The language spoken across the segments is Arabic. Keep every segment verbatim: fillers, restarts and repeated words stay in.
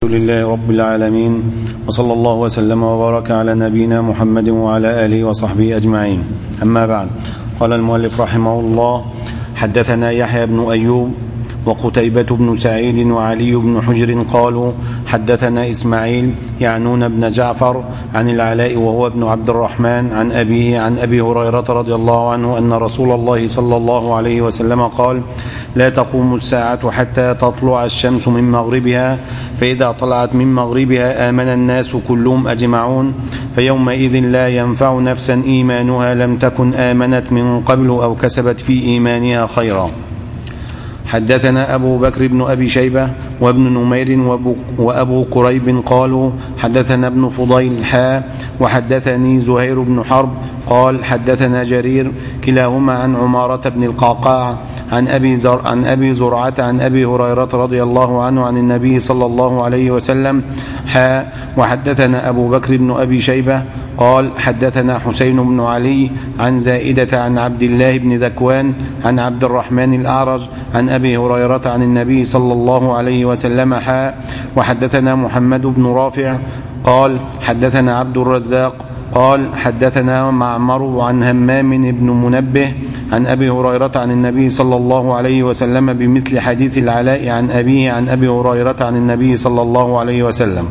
الحمد لله رب العالمين، وصلى الله وسلم وبارك على نبينا محمد وعلى آله وصحبه أجمعين. أما بعد، قال المؤلف رحمه الله: حدثنا يحيى بن أيوب وقتيبة بن سعيد وعلي بن حجر قالوا حدثنا إسماعيل يعنون بن جعفر عن العلاء وهو ابن عبد الرحمن عن أبيه عن أبي هريرة رضي الله عنه أن رسول الله صلى الله عليه وسلم قال: لا تقوم الساعة حتى تطلع الشمس من مغربها، فإذا طلعت من مغربها آمن الناس كلهم أجمعون، فيومئذ لا ينفع نفسا إيمانها لم تكن آمنت من قبل أو كسبت في إيمانها خيرا. حدثنا أبو بكر بن أبي شيبة وابن نمير وأبو قريب قالوا حدثنا ابن فضيل حا وحدثني زهير بن حرب قال حدثنا جرير كلاهما عن عمارة بن القعقاع عن أبي, زر عن أبي زرعة عن أبي هريرة رضي الله عنه عن النبي صلى الله عليه وسلم حا وحدثنا أبو بكر بن أبي شيبة قال حدثنا حسين بن علي عن زائدة عن عبد الله بن ذكوان عن عبد الرحمن الأعرج عن أبي هريرة عن النبي صلى الله عليه وسلم حا وحدثنا محمد بن رافع قال حدثنا عبد الرزاق قال حدثنا معمر عن همام بن منبه عن أبي هريرة عن النبي صلى الله عليه وسلم بمثل حديث العلاء عن أبيه عن أبي هريرة عن النبي صلى الله عليه وسلم.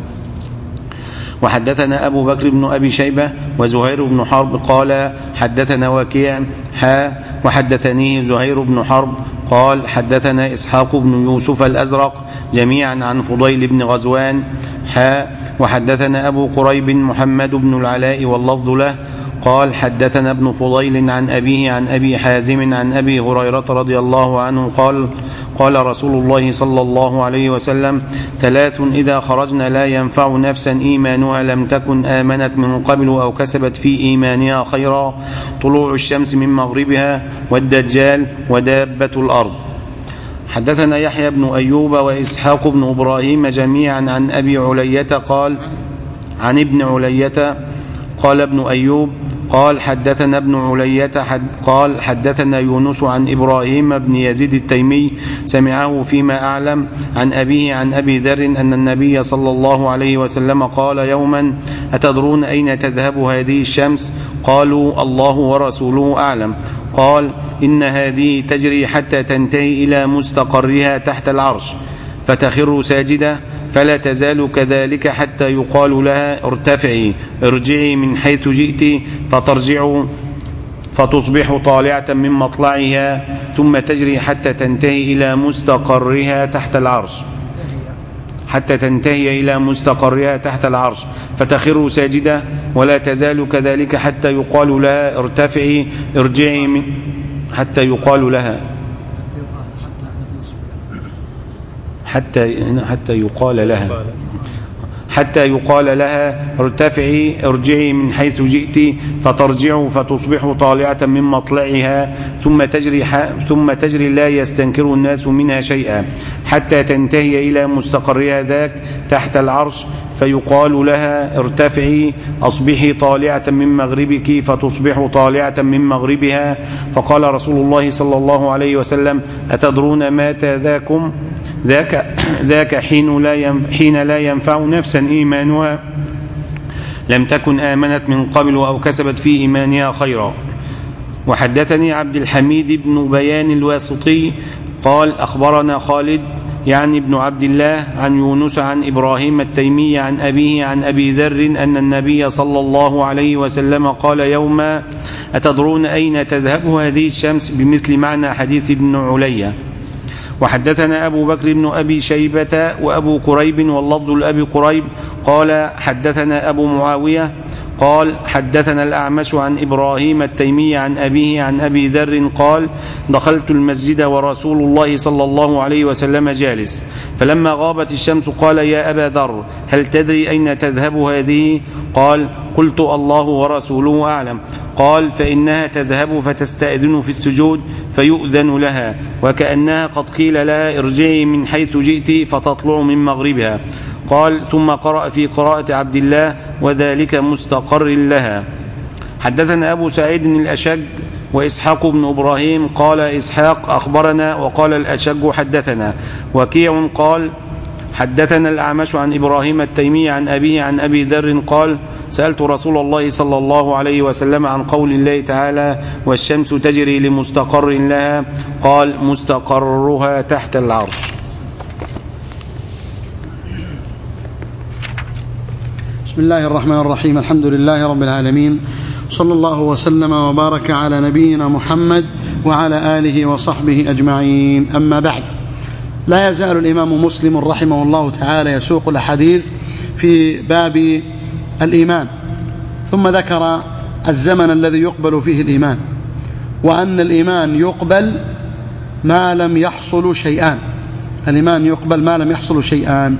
وحدثنا أبو بكر بن أبي شيبة وزهير بن حرب قال حدثنا وكيع حا وحدثنيه زهير بن حرب قال حدثنا إسحاق بن يوسف الأزرق جميعا عن فضيل بن غزوان حا وحدثنا أبو قريب محمد بن العلاء واللفظ له قال حدثنا ابن فضيل عن أبيه عن أبي حازم عن أبي هريرة رضي الله عنه قال قال رسول الله صلى الله عليه وسلم: ثلاث إذا خرجنا لا ينفع نفسا إيمانها لم تكن آمنت من قبل أو كسبت في إيمانها خيرا: طلوع الشمس من مغربها والدجال ودابة الأرض. حدثنا يحيى بن أيوب وإسحاق بن إبراهيم جميعا عن أبي علية قال عن ابن علية قال ابن أيوب قال حدثنا ابن علية حد قال حدثنا يونس عن إبراهيم بن يزيد التيمي سمعه فيما أعلم عن أبيه عن أبي ذر أن النبي صلى الله عليه وسلم قال يوما: أتدرون أين تذهب هذه الشمس؟ قالوا: الله ورسوله أعلم. قال: إن هذه تجري حتى تنتهي إلى مستقرها تحت العرش فتخر ساجدة، فلا تزال كذلك حتى يقال لها: ارتفعي ارجعي من حيث جئت، فترجع فتصبح طالعة من مطلعها، ثم تجري حتى تنتهي إلى مستقرها تحت العرش حتى تنتهي إلى مستقرها تحت العرش فتخر ساجدة، ولا تزال كذلك حتى يقال لها: ارتفعي ارجعي من حتى يقال لها حتى حتى يقال لها حتى يقال لها ارتفعي ارجعي من حيث جئت، فترجع فتصبح طالعة من مطلعها، ثم تجري ثم تجري لا يستنكر الناس منها شيئا حتى تنتهي إلى مستقرها ذاك تحت العرش، فيقال لها: ارتفعي أصبحي طالعة من مغربك، فتصبح طالعة من مغربها. فقال رسول الله صلى الله عليه وسلم: أتدرون مات ذاكم؟ ذاك, ذاك حين, لا حين لا ينفع نفسا إيمانها لم تكن آمنت من قبل أو كسبت في إيمانها خيرا. وحدثني عبد الحميد بن بيان الواسطي قال أخبرنا خالد يعني ابن عبد الله عن يونس عن إبراهيم التيمي عن أبيه عن أبي ذر أن النبي صلى الله عليه وسلم قال يوما: أتدرون أين تذهب هذه الشمس؟ بمثل معنى حديث ابن علية. وحدثنا أبو بكر بن أبي شيبة وأبو قريب واللفظ لأبي قريب قال حدثنا أبو معاوية قال حدثنا الأعمش عن إبراهيم التيمي عن أبيه عن أبي ذر قال: دخلت المسجد ورسول الله صلى الله عليه وسلم جالس، فلما غابت الشمس قال: يا أبا ذر، هل تدري أين تذهب هذه؟ قال: قلت: الله ورسوله أعلم. قال: فإنها تذهب فتستأذن في السجود فيؤذن لها، وكأنها قد قيل لها: ارجعي من حيث جئت، فتطلع من مغربها. قال: ثم قرأ في قراءة عبد الله: وذلك مستقر لها. حدثنا أبو سعيد الأشج وإسحاق بن إبراهيم قال إسحاق أخبرنا، وقال الأشج حدثنا. وكيع قال حدثنا الأعمش عن إبراهيم التيمي عن أبيه عن أبي ذر قال سألت رسول الله صلى الله عليه وسلم عن قول الله تعالى والشمس تجري لمستقر لها قال مستقرها تحت العرش. بسم الله الرحمن الرحيم. الحمد لله رب العالمين، صلى الله وسلم وبارك على نبينا محمد وعلى آله وصحبه أجمعين. أما بعد، لا يزال الإمام مسلم رحمه الله تعالى يسوق الحديث في باب الإيمان، ثم ذكر الزمن الذي يقبل فيه الإيمان، وأن الإيمان يقبل ما لم يحصل شيئان. الإيمان يقبل ما لم يحصل شيئان.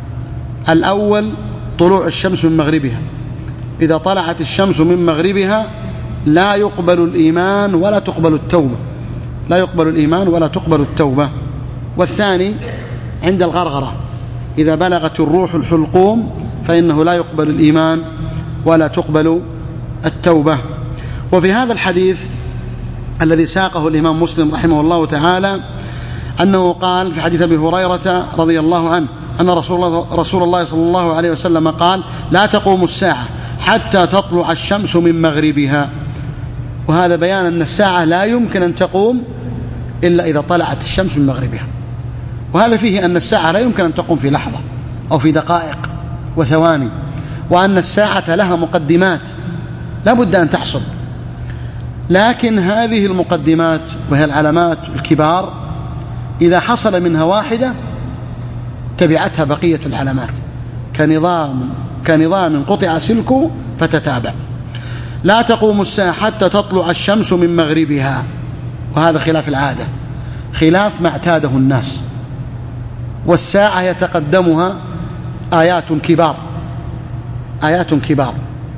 الأول طلوع الشمس من مغربها، إذا طلعت الشمس من مغربها لا يقبل الإيمان ولا تقبل التوبة، لا يقبل الإيمان ولا تقبل التوبة. والثاني عند الغرغرة، إذا بلغت الروح الحلقوم فإنه لا يقبل الإيمان ولا تقبل التوبة. وفي هذا الحديث الذي ساقه الإمام مسلم رحمه الله تعالى أنه قال في حديث أبي هريرة رضي الله عنه أن رسول الله, رسول الله صلى الله عليه وسلم قال لا تقوم الساعة حتى تطلع الشمس من مغربها. وهذا بيان أن الساعة لا يمكن أن تقوم إلا إذا طلعت الشمس من مغربها. وهذا فيه أن الساعة لا يمكن أن تقوم في لحظة أو في دقائق وثواني، وأن الساعة لها مقدمات لا بد أن تحصل. لكن هذه المقدمات وهي العلامات الكبار إذا حصل منها واحدة تبعتها بقية العلامات، كنظام كنظام قطع سلكه فتتابع. لا تقوم الساعة حتى تطلع الشمس من مغربها، وهذا خلاف العادة، خلاف ما اعتاده الناس. والساعة يتقدمها آيات كبار آيات كبار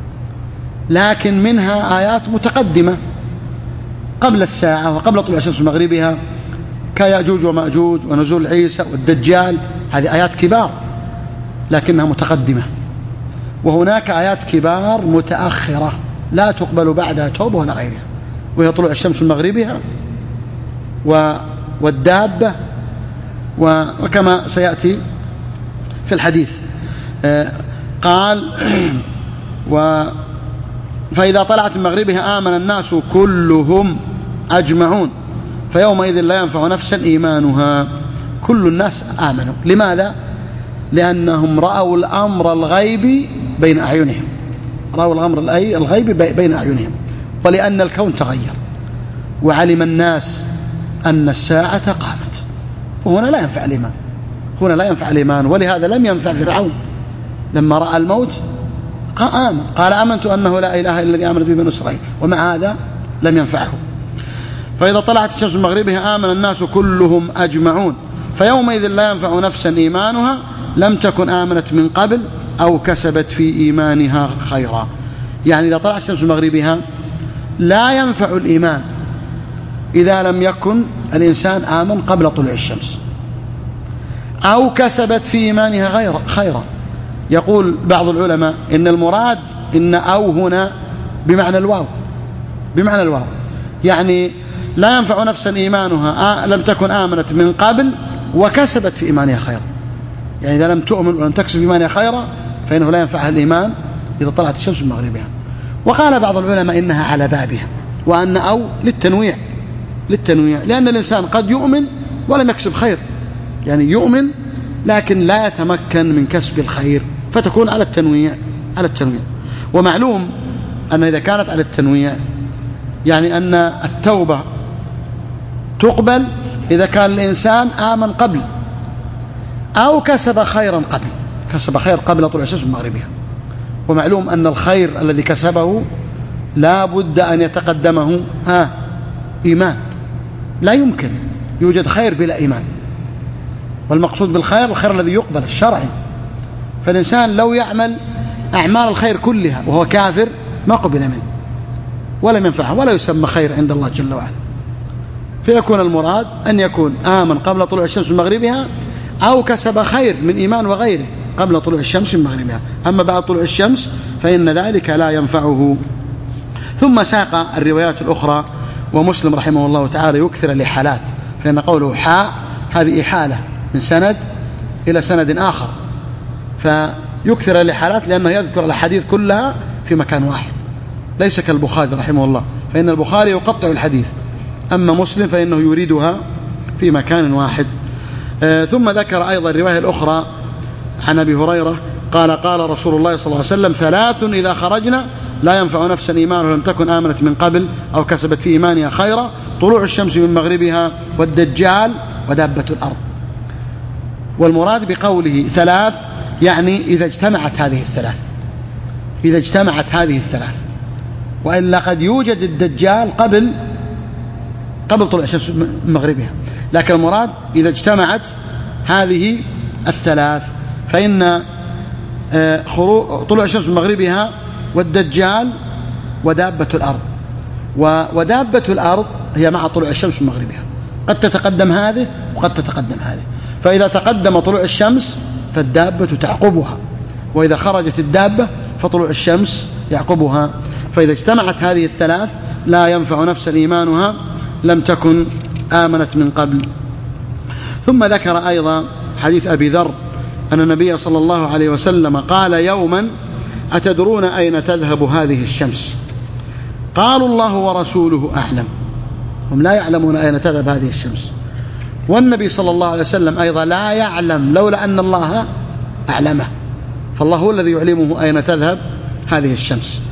لكن منها آيات متقدمة قبل الساعة وقبل طلوع الشمس من مغربها، كيأجوج ومأجوج ونزول عيسى والدجال. هذه آيات كبار لكنها متقدمة. وهناك آيات كبار متأخرة لا تقبل بعدها توبة ولا غيرها، وهي طلوع الشمس من مغربها والدابة، وكما سيأتي في الحديث قال و فإذا طلعت من مغربها آمن الناس كلهم أجمعون فيومئذ لا ينفع نفسا إيمانها. كل الناس آمنوا. لماذا؟ لأنهم رأوا الأمر الغيبي بين أعينهم، رأوا الأمر الغيبي بين أعينهم، ولأن الكون تغير وعلم الناس أن الساعة قامت. وهنا لا ينفع الإيمان، هنا لا ينفع الإيمان. ولهذا لم ينفع فرعون لما رأى الموت قال آمن، قال آمنت أنه لا إله إلا الذي آمنت به بنو إسرائيل، ومع هذا لم ينفعه. فإذا طلعت الشمس من مغربها آمن الناس كلهم أجمعون فيومئذ لا ينفع نفسا إيمانها لم تكن آمنت من قبل أو كسبت في إيمانها خيرا. يعني إذا طلعت الشمس من مغربها لا ينفع الإيمان إذا لم يكن الإنسان آمن قبل طلوع الشمس أو كسبت في إيمانها غير خيرا. يقول بعض العلماء إن المراد إن أو هنا بمعنى الواو، بمعنى الواو يعني لا ينفع نفسا إيمانها لم تكن آمنت من قبل وكسبت في إيمانها خيرا. يعني إذا لم تؤمن ولم تكسب في إيمانها خيرا فإنه لا ينفعها الإيمان إذا طلعت الشمس من مغربها. وقال بعض العلماء إنها على بابها، وأن أو للتنويع للتنويع لأن الإنسان قد يؤمن ولم يكسب خير، يعني يؤمن لكن لا يتمكن من كسب الخير، فتكون على التنويع على التنويع. ومعلوم أن إذا كانت على التنويع يعني أن التوبة تقبل إذا كان الإنسان آمن قبل أو كسب خيرا قبل، كسب خير قبل طلوع الشمس من مغربها. ومعلوم أن الخير الذي كسبه لا بد أن يتقدمه ها إيمان، لا يمكن يوجد خير بلا إيمان. والمقصود بالخير الخير الذي يقبل الشرعي. فالإنسان لو يعمل أعمال الخير كلها وهو كافر ما قبل منه ولم ينفعه ولا يسمى خير عند الله جل وعلا. فيكون المراد أن يكون آمن قبل طلوع الشمس من مغربها أو كسب خير من إيمان وغيره قبل طلوع الشمس من مغربها. أما بعد طلوع الشمس فإن ذلك لا ينفعه. ثم ساق الروايات الأخرى. ومسلم رحمه الله تعالى يكثر الإحالات، فإن قوله حاء هذه إحالة من سند إلى سند آخر، فيكثر لحالات لأنه يذكر الحديث كلها في مكان واحد، ليس كالبخاري رحمه الله، فإن البخاري يقطع الحديث، أما مسلم فإنه يريدها في مكان واحد. آه ثم ذكر أيضا الرواية الأخرى عن أبي هريرة قال قال رسول الله صلى الله عليه وسلم: ثلاث إذا خرجنا لا ينفع نفسا إيمانها لم تكن آمنت من قبل أو كسبت في إيمانها خيرا: طلوع الشمس من مغربها والدجال ودابة الأرض. والمراد بقوله ثلاث يعني إذا اجتمعت هذه الثلاث، إذا اجتمعت هذه الثلاث، وإلا قد يوجد الدجال قبل قبل طلوع الشمس من مغربها، لكن المراد إذا اجتمعت هذه الثلاث، فإن طلوع الشمس من مغربها والدجال ودابة الأرض. ودابة الأرض هي مع طلوع الشمس من مغربها، قد تتقدم هذه وقد تتقدم هذه، فإذا تقدم طلوع الشمس فالدابة تعقبها، وإذا خرجت الدابة فطلوع الشمس يعقبها. فإذا اجتمعت هذه الثلاث لا ينفع نفسا إيمانها لم تكن آمنت من قبل. ثم ذكر أيضا حديث أبي ذر أن النبي صلى الله عليه وسلم قال يوما: أتدرون أين تذهب هذه الشمس؟ قالوا: الله ورسوله أعلم. هم لا يعلمون أين تذهب هذه الشمس، والنبي صلى الله عليه وسلم أيضا لا يعلم لولا أن الله أعلمه، فالله هو الذي يعلمه أين تذهب هذه الشمس.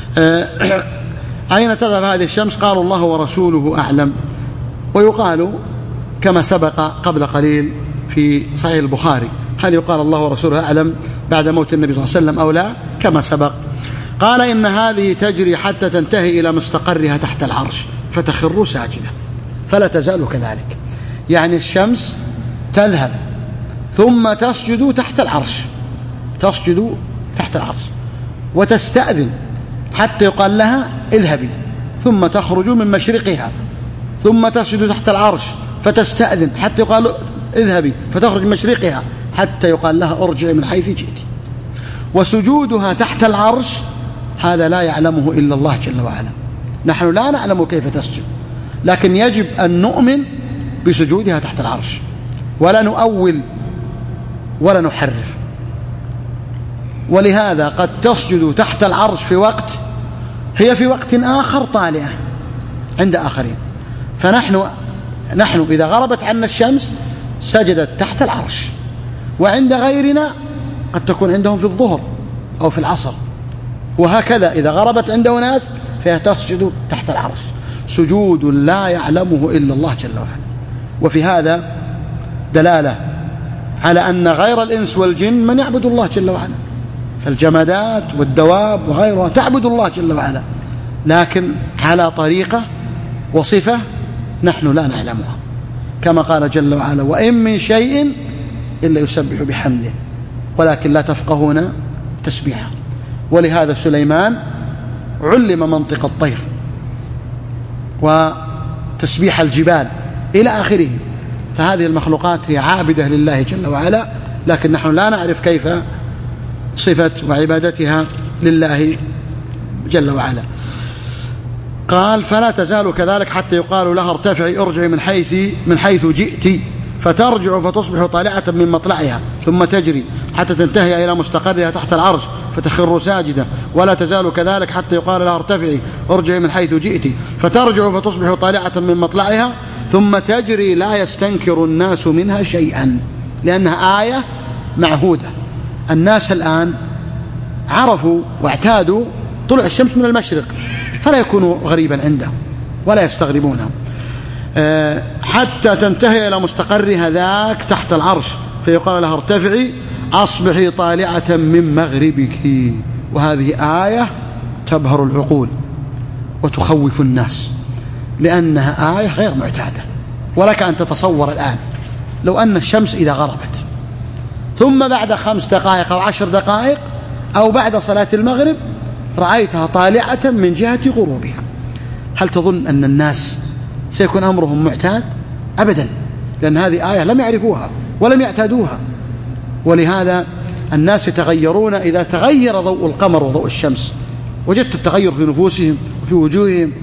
أين تذهب هذه الشمس؟ قالوا: الله ورسوله أعلم. ويقال كما سبق قبل قليل في صحيح البخاري: هل يقال الله ورسوله أعلم بعد موت النبي صلى الله عليه وسلم أو لا؟ كما سبق. قال: إن هذه تجري حتى تنتهي إلى مستقرها تحت العرش فتخر ساجدة، فلا تزال كذلك. يعني الشمس تذهب ثم تسجد تحت العرش، تسجد تحت العرش وتستأذن حتى يقال لها اذهبي، ثم تخرج من مشرقها ثم تسجد تحت العرش فتستأذن حتى يقال اذهبي، فتخرج من مشرقها حتى يقال لها ارجعي من حيث جئت. وسجودها تحت العرش هذا لا يعلمه إلا الله جل وعلا، نحن لا نعلم كيف تسجد، لكن يجب أن نؤمن بسجودها تحت العرش، ولا نؤول ولا نحرف. ولهذا قد تسجد تحت العرش في وقت هي في وقت آخر طالعة عند آخرين، فنحن نحن إذا غربت عنا الشمس سجدت تحت العرش، وعند غيرنا قد تكون عندهم في الظهر أو في العصر، وهكذا إذا غربت عند أناس فهي تسجد تحت العرش، سجود لا يعلمه إلا الله جل وعلا. وفي هذا دلالة على أن غير الإنس والجن من يعبد الله جل وعلا، فالجمادات والدواب وغيرها تعبد الله جل وعلا، لكن على طريقة وصفة نحن لا نعلمها، كما قال جل وعلا: وإن من شيء إلا يسبح بحمده ولكن لا تفقهون تسبيحه. ولهذا سليمان علم منطق الطير وتسبيح الجبال إلى آخره، فهذه المخلوقات هي عابدة لله جل وعلا، لكن نحن لا نعرف كيف صفة وعبادتها لله جل وعلا. قال: فلا تزال كذلك حتى يقال لها ارتفعي ارجعي من حيث من حيث جئت، فترجع فتصبح طالعة من مطلعها ثم تجري حتى تنتهي إلى مستقرها تحت العرش فتخر ساجدة. ولا تزال كذلك حتى يقال لها ارتفعي ارجعي من حيث جئت، فترجع فتصبح طالعة من مطلعها ثم تجري لا يستنكر الناس منها شيئا، لأنها آية معهودة. الناس الآن عرفوا واعتادوا طلوع الشمس من المشرق، فلا يكون غريبا عندهم ولا يستغربونه. أه حتى تنتهي إلى مستقرها ذاك تحت العرش، فيقال لها ارتفعي أصبحي طالعة من مغربك. وهذه آية تبهر العقول وتخوف الناس، لأنها آية غير معتادة. ولك أن تتصور الآن لو أن الشمس إذا غربت ثم بعد خمس دقائق أو عشر دقائق أو بعد صلاة المغرب رأيتها طالعة من جهة غروبها، هل تظن أن الناس سيكون أمرهم معتاد؟ أبدا، لأن هذه آية لم يعرفوها ولم يعتادوها. ولهذا الناس يتغيرون إذا تغير ضوء القمر وضوء الشمس، وجدت التغير في نفوسهم وفي وجوههم،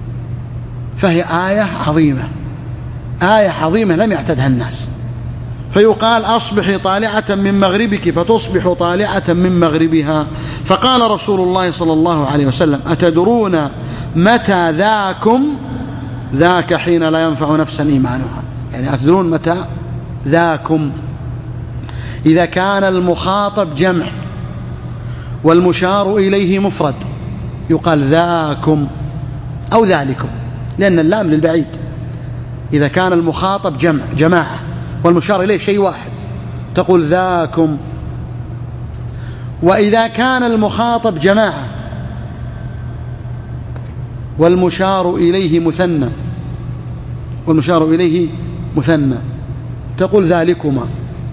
فهي آية عظيمة، آية عظيمة لم يعتدها الناس. فيقال أصبحي طالعة من مغربك فتصبح طالعة من مغربها. فقال رسول الله صلى الله عليه وسلم: أتدرون متى ذاكم؟ ذاك حين لا ينفع نفسا إيمانها. يعني أتدرون متى ذاكم؟ إذا كان المخاطب جمع والمشار إليه مفرد يقال ذاكم أو ذلكم، لأن اللام للبعيد. إذا كان المخاطب جمع جماعة والمشار إليه شيء واحد تقول ذاكم. وإذا كان المخاطب جماعة والمشار إليه مثنى والمشار إليه مثنى تقول ذلكما.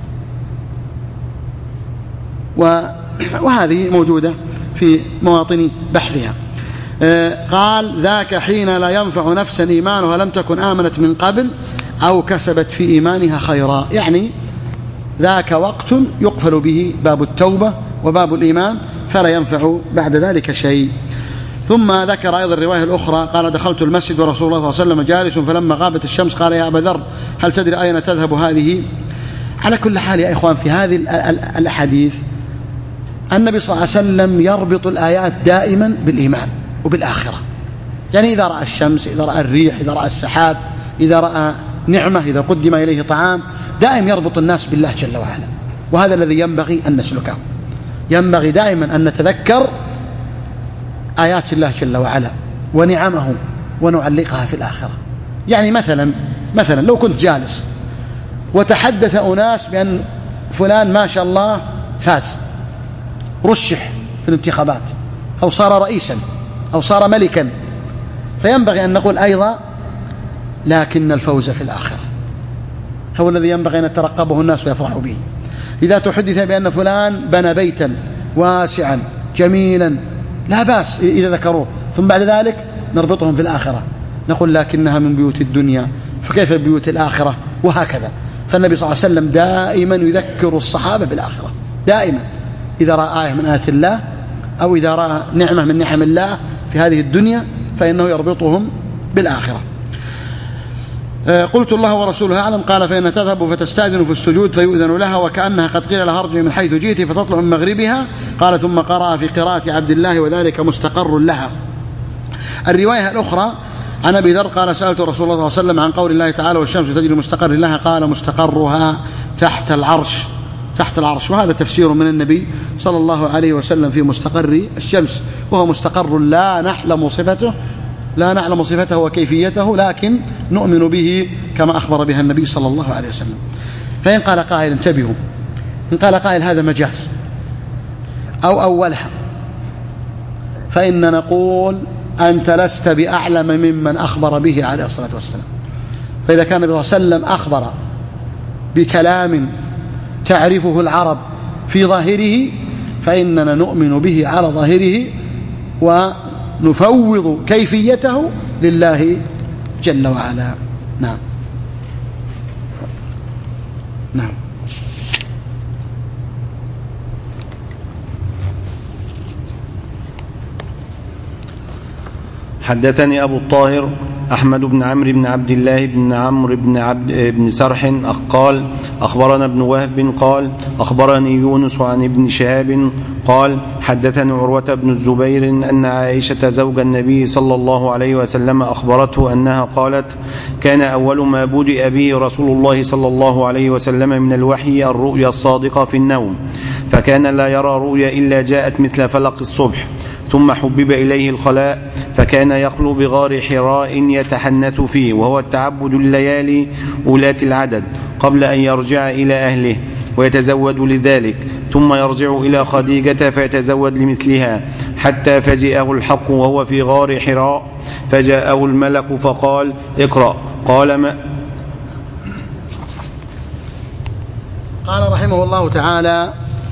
وهذه موجودة في مواطن بحثها. قال: ذاك حين لا ينفع نفسا إيمانها لم تكن آمنت من قبل أو كسبت في إيمانها خيرا. يعني ذاك وقت يقفل به باب التوبة وباب الإيمان فلا ينفع بعد ذلك شيء. ثم ذكر أيضا الرواية الأخرى قال: دخلت المسجد ورسول الله صلى الله عليه وسلم جالس فلما غابت الشمس قال: يا أبا ذر هل تدري أين تذهب هذه؟ على كل حال يا إخوان، في هذه الأحاديث النبي صلى الله عليه وسلم يربط الآيات دائما بالإيمان وبالآخرة. يعني إذا رأى الشمس، إذا رأى الريح، إذا رأى السحاب، إذا رأى نعمة، إذا قدم إليه طعام، دائما يربط الناس بالله جل وعلا. وهذا الذي ينبغي أن نسلكه. ينبغي دائما أن نتذكر آيات الله جل وعلا ونعمه ونعلقها في الآخرة. يعني مثلا مثلا لو كنت جالس وتحدث أناس بأن فلان ما شاء الله فاز، رشح في الانتخابات، أو صار رئيسا، أو صار ملكا، فينبغي أن نقول أيضا: لكن الفوز في الآخرة هو الذي ينبغي أن يترقبه الناس ويفرحوا به. إذا تحدث بأن فلان بنى بيتا واسعا جميلا لا بأس إذا ذكروه، ثم بعد ذلك نربطهم في الآخرة نقول: لكنها من بيوت الدنيا فكيف بيوت الآخرة؟ وهكذا. فالنبي صلى الله عليه وسلم دائما يذكر الصحابة بالآخرة، دائما إذا رأى آية من آيات الله أو إذا رأى نعمة من نعم الله في هذه الدنيا فإنه يربطهم بالآخرة. قلت: الله ورسوله أعلم. قال: فإن تذهب فتستأذن في السجود فيؤذن لها وكأنها قد قيل لها ارجعي من حيث جئت فتطلع من مغربها. قال: ثم قرأ في قراءة عبد الله: وذلك مستقر لها. الرواية الأخرى عن أبي ذر قال: سألت رسول الله صلى الله عليه وسلم عن قول الله تعالى: والشمس تجري مستقر لها. قال: مستقرها تحت العرش، تحت العرش. وهذا تفسير من النبي صلى الله عليه وسلم في مستقر الشمس، وهو مستقر لا نعلم صفته لا نعلم صفته وكيفيته، لكن نؤمن به كما أخبر بها النبي صلى الله عليه وسلم. فإن قال قائل: انتبهوا، إن قال قائل هذا مجاز أو أولها، فإن نقول: أنت لست بأعلم ممن أخبر به عليه الصلاة والسلام. فإذا كان النبي صلى الله عليه وسلم أخبر بكلام تعرفه العرب في ظاهره فإننا نؤمن به على ظاهره ونفوض كيفيته لله جل وعلا. نعم نعم. حدثني أبو الطاهر أحمد بن عمرو بن عبد الله بن عمرو بن عبد بن سرح قال: أخبرنا ابن وهب قال: أخبرني يونس عن ابن شهاب قال: حدثني عروة بن الزبير أن عائشة زوج النبي صلى الله عليه وسلم أخبرته أنها قالت: كان أول ما بدأ به رسول الله صلى الله عليه وسلم من الوحي الرؤيا الصادقة في النوم، فكان لا يرى رؤيا إلا جاءت مثل فلق الصبح، ثم حبب إليه الخلاء فكان يخلو بغار حراء يتحنث فيه، وهو التعبد الليالي أولات العدد قبل أن يرجع إلى أهله ويتزود لذلك، ثم يرجع إلى خديجة فيتزود لمثلها، حتى فجئه الحق وهو في غار حراء فجاءه الملك فقال: اقرأ. قال: ما قال رحمه الله تعالى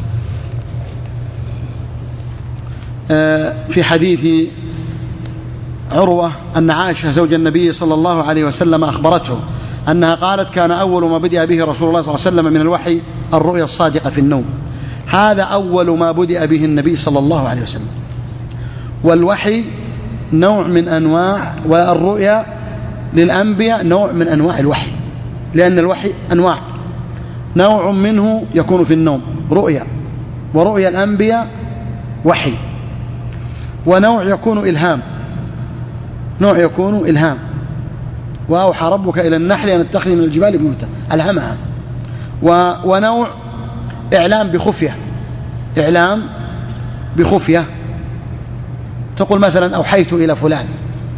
في حديث عروة أن عائشة زوج النبي صلى الله عليه وسلم أخبرته أنها قالت: كان أول ما بدأ به رسول الله صلى الله عليه وسلم من الوحي الرؤيا الصادقة في النوم. هذا أول ما بدأ به النبي صلى الله عليه وسلم، والوحي نوع من أنواع، والرؤيا للأنبياء نوع من أنواع الوحي، لأن الوحي أنواع: نوع منه يكون في النوم رؤيا، ورؤيا الأنبياء وحي، ونوع يكون إلهام، نوع يكون إلهام. وأوحى ربك إلى النحل أن اتخذي من الجبال بيوتا، ألهمها. ونوع إعلام بخفية، إعلام بخفية، تقول مثلا أوحيت إلى فلان.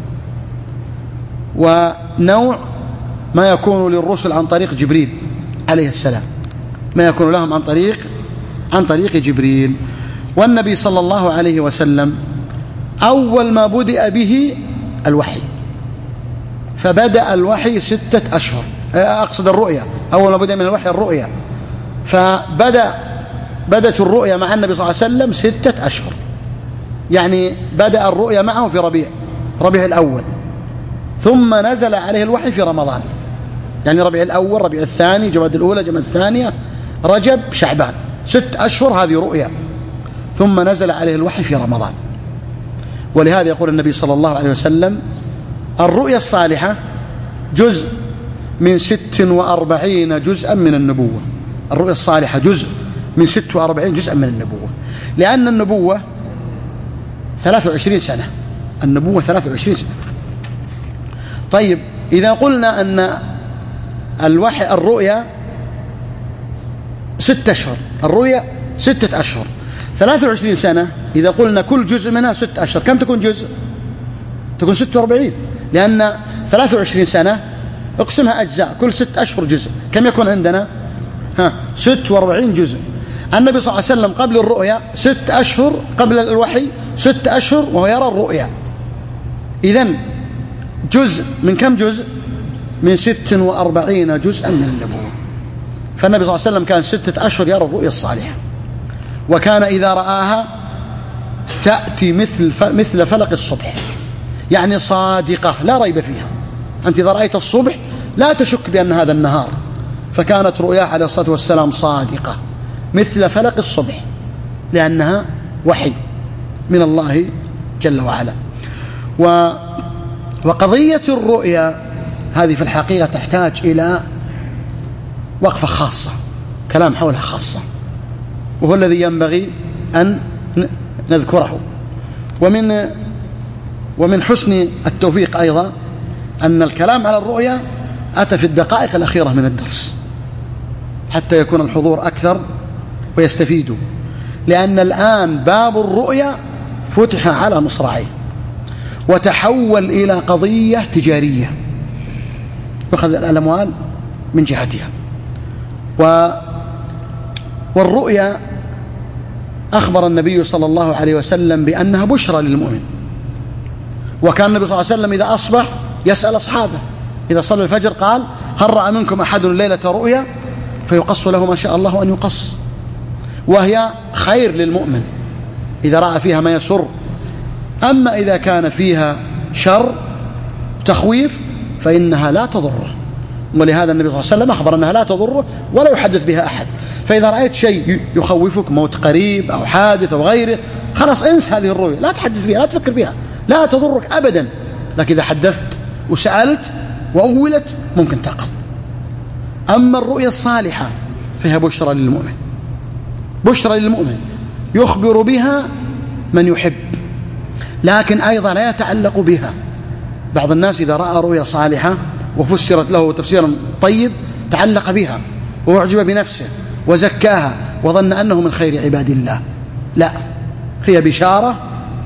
ونوع ما يكون للرسل عن طريق جبريل عليه السلام، ما يكون لهم عن طريق عن طريق جبريل. والنبي صلى الله عليه وسلم أول ما بدأ به الوحي، فبدأ الوحي ستة أشهر، أقصد الرؤيا، أول ما بدأ من الوحي الرؤيا، فبدأ بدأت الرؤيا مع النبي صلى الله عليه وسلم ستة أشهر، يعني بدأ الرؤيا معه في ربيع ربيع الأول، ثم نزل عليه الوحي في رمضان، يعني ربيع الأول، ربيع الثاني، جماد الأولى، جماد الثانية، رجب، شعبان، ست أشهر هذه رؤيا، ثم نزل عليه الوحي في رمضان. ولهذا يقول النبي صلى الله عليه وسلم: الرؤيا الصالحة جزء من ست وأربعين جزءا من النبوة. الرؤيا الصالحة جزء من ست وأربعين جزءا من النبوة، لأن النبوة ثلاث وعشرين سنة، النبوة ثلاث وعشرين سنة. طيب إذا قلنا أن الوحي الرؤيا ستة أشهر، الرؤيا ستة أشهر، ثلاث وعشرين سنة، إذا قلنا كل جزء منها ست أشهر، كم تكون جزء؟ تكون ستة وأربعين، لأن ثلاث وعشرين سنة اقسمها أجزاء، كل ست أشهر جزء، كم يكون عندنا؟ ها ستة وأربعين جزء. النبي صلى الله عليه وسلم قبل الرؤيا ست أشهر، قبل الوحي ست أشهر وهو يرى الرؤيا. إذن جزء من كم جزء؟ من ست وأربعين جزءا من النبوة. فالنبي صلى الله عليه وسلم كان ستة أشهر يرى الرؤيا الصالحة، وكان إذا رآها تأتي مثل مثل فلق الصبح، يعني صادقة لا ريب فيها. أنت إذا رأيت الصبح لا تشك بأن هذا النهار، فكانت رؤياه عليه الصلاة والسلام صادقة مثل فلق الصبح، لأنها وحي من الله جل وعلا. و وقضية الرؤيا هذه في الحقيقة تحتاج إلى وقفة خاصة، كلام حولها خاصة، وهو الذي ينبغي أن نذكره. ومن ومن حسن التوفيق أيضا أن الكلام على الرؤيا أتى في الدقائق الأخيرة من الدرس، حتى يكون الحضور أكثر ويستفيدوا، لأن الآن باب الرؤيا فتح على مصراعيه وتحول إلى قضية تجارية، يأخذ الأموال من جهتها. و والرؤيا أخبر النبي صلى الله عليه وسلم بأنها بشرى للمؤمن، وكان النبي صلى الله عليه وسلم إذا أصبح يسأل أصحابه إذا صلى الفجر قال: هل رأى منكم أحد ليلة رؤيا؟ فيقص له ما شاء الله أن يقص، وهي خير للمؤمن إذا رأى فيها ما يسر. أما إذا كان فيها شر تخويف فإنها لا تضره، ولهذا النبي صلى الله عليه وسلم أخبر أنها لا تضره ولا يحدث بها أحد. فإذا رأيت شيء يخوفك، موت قريب أو حادث أو غيره، خلاص انس هذه الرؤيا، لا تحدث بها، لا تفكر بها، لا تضرك أبدا. لكن إذا حدثت وسألت وأولت ممكن تقع. أما الرؤيا الصالحة فهي بشرى للمؤمن، بشرى للمؤمن يخبر بها من يحب، لكن أيضا لا يتعلق بها. بعض الناس إذا رأى رؤيا صالحة وفسرت له تفسيرا طيب تعلق بها وأعجب بنفسه وزكاها وظن أنه من خير عباد الله. لا، هي بشارة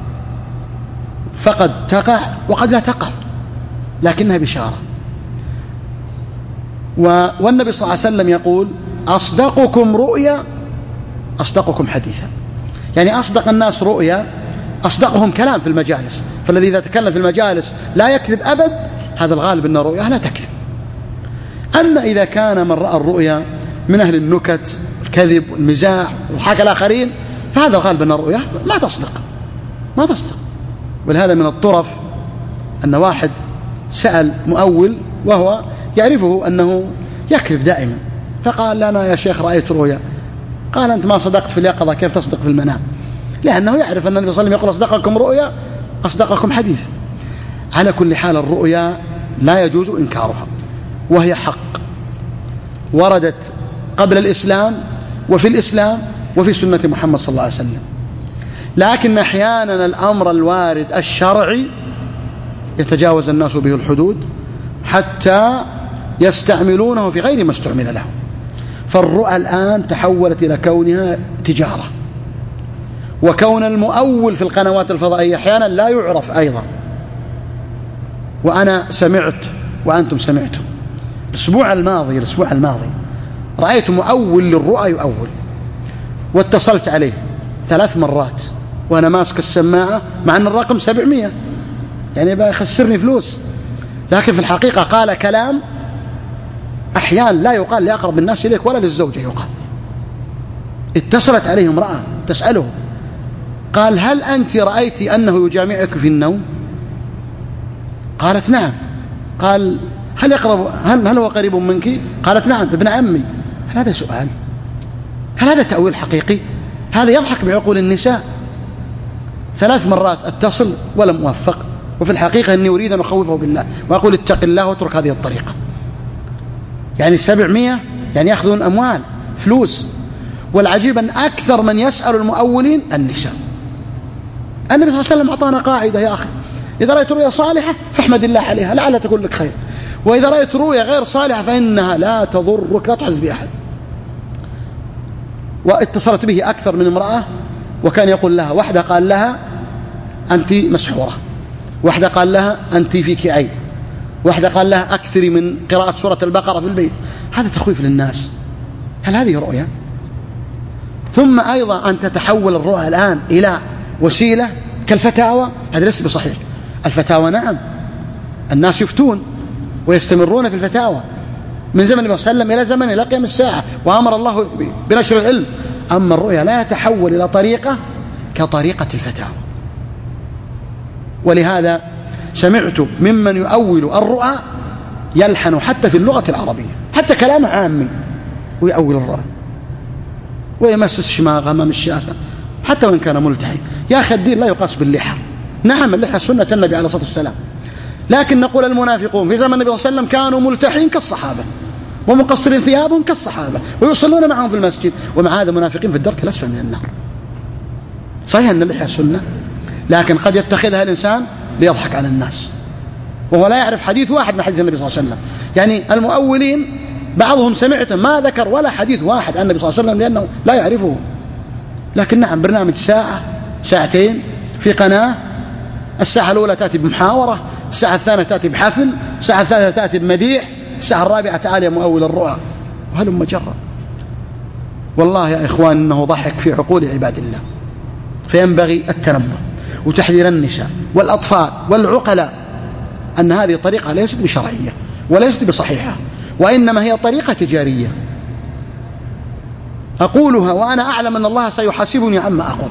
فقد تقع وقد لا تقع، لكنها بشارة. والنبي صلى الله عليه وسلم يقول: أصدقكم رؤيا أصدقكم حديثا، يعني أصدق الناس رؤيا أصدقهم كلام في المجالس. فالذي إذا تكلم في المجالس لا يكذب أبد، هذا الغالب أن رؤيا لا تكذب. أما إذا كان من رأى الرؤيا من أهل النكت، الكذب والمزاح وحكى الآخرين، فهذا الغالب أن الرؤيا ما تصدق ما تصدق. ولهذا من الطرف أن واحد سأل مؤول وهو يعرفه أنه يكذب دائما، فقال لنا: يا شيخ رأيت رؤيا. قال: أنت ما صدقت في اليقظة، كيف تصدق في المنام؟ لأنه يعرف أن النبي صلى الله عليه وسلم يقول: أصدقكم رؤيا أصدقكم حديث. على كل حال الرؤيا لا يجوز إنكارها، وهي حق وردت قبل الإسلام وفي الإسلام وفي سنة محمد صلى الله عليه وسلم. لكن أحيانا الأمر الوارد الشرعي يتجاوز الناس به الحدود حتى يستعملونه في غير ما استعمل له. فالرؤى الآن تحولت إلى كونها تجارة، وكون المؤول في القنوات الفضائية أحيانا لا يعرف أيضا. وأنا سمعت وأنتم سمعتم الأسبوع الماضي الأسبوع الماضي رأيت مؤول للرؤى يؤول، واتصلت عليه ثلاث مرات وأنا ماسك السماعة مع أن الرقم سبعمية، يعني بيخسرني فلوس، لكن في الحقيقة قال كلام أحيانا لا يقال لأقرب الناس إليك ولا للزوجة يقال. اتصلت عليه امرأة تسأله، قال: هل أنت رأيت أنه يجامعك في النوم؟ قالت: نعم. قال: هل يقرب هل, هل هو قريب منك؟ قالت: نعم، ابن عمي. هل هذا سؤال؟ هل هذا تأويل حقيقي؟ هذا يضحك بعقول النساء. ثلاث مرات أتصل ولم أوفق، وفي الحقيقة أني أريد أن أخوفه بالله وأقول: اتق الله واترك هذه الطريقة. يعني سبعمية يعني يأخذون أموال فلوس. والعجيب أن أكثر من يسأل المؤولين النساء. النبي صلى الله عليه وسلم أعطانا قاعدة يا أخي: إذا رأيت رؤيا صالحة فاحمد الله عليها لعلها تكون لك خير، وإذا رأيت رؤيا غير صالحة فإنها لا تضرك، لا تحدث بأحد. واتصلت به أكثر من امرأة، وكان يقول لها: واحدة قال لها أنت مسحورة، واحدة قال لها أنت فيك عيب، واحدة قال لها أكثري من قراءة سورة البقرة في البيت. هذا تخويف للناس. هل هذه رؤيا؟ ثم أيضا أن تتحول الرؤى الآن إلى وسيلة كالفتاوى، هذا ليس بصحيح. الفتاوى نعم، الناس يفتون ويستمرون في الفتاوى من زمن النبي صلى الله عليه وسلم إلى زمن إلى قيام الساعة، وأمر الله بنشر العلم. أما الرؤيا لا يتحول إلى طريقة كطريقة الفتاوى. ولهذا سمعت ممن يؤول الرؤى يلحن حتى في اللغة العربية، حتى كلام عامي ويؤول الرؤى ويمسس شماغ أمام الشاشة حتى وإن كان ملتحي. يا أخي الدين لا يقاس باللحى. نعم اللحى سنة النبي عليه الصلاة والسلام، لكن نقول المنافقون في زمن النبي صلى الله عليه وسلم كانوا ملتحين كالصحابة ومقصرين ثيابهم كالصحابة ويصلون معهم في المسجد، ومع هذا منافقين في الدرك الأسفل من النار. صحيح أن اللحى سنة، لكن قد يتخذها الإنسان ليضحك على الناس وهو لا يعرف حديث واحد من حديث النبي صلى الله عليه وسلم. يعني المؤولين بعضهم سمعت ما ذكر ولا حديث واحد عن النبي صلى الله عليه وسلم لأنه لا يعرفه. لكن نعم برنامج ساعة ساعتين في قناة، الساعة الأولى تأتي بمحاورة، الساعة الثانية تأتي بحفل، الساعة الثالثة تأتي بمديح، الساعة الرابعة تعالى مؤول الرؤى، وهلم مجرة. والله يا إخوان إنه ضحك في عقول عباد الله. فينبغي التنبه وتحذير النساء والأطفال والعقلاء أن هذه الطريقة ليست بشرعية وليست بصحيحة، وإنما هي طريقة تجارية. أقولها وأنا أعلم أن الله سيحاسبني عما أقول.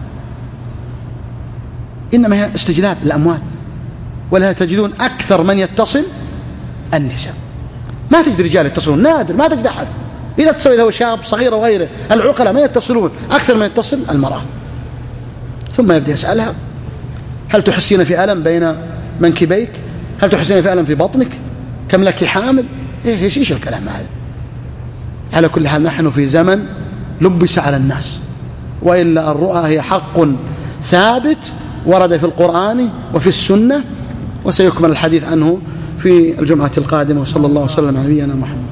إنما هي استجلاب الأموال، ولا تجدون أكثر من يتصل النساء. ما تجد رجال يتصلون، نادر، ما تجد أحد. إذا تسوي ذو شاب صغير وغيره العقلاء ما يتصلون، أكثر من يتصل المرأة. ثم يبدأ يسألها: هل تحسين في ألم بين منكبيك؟ هل تحسين في ألم في بطنك؟ كم لك حامل؟ إيه إيش إيش الكلام هذا؟ على كل حال نحن في زمن لبس على الناس، وإلا الرؤى هي حق ثابت ورد في القرآن وفي السنة، وسيكمل الحديث عنه في الجمعة القادمة. وصلى الله وسلم على نبينا محمد.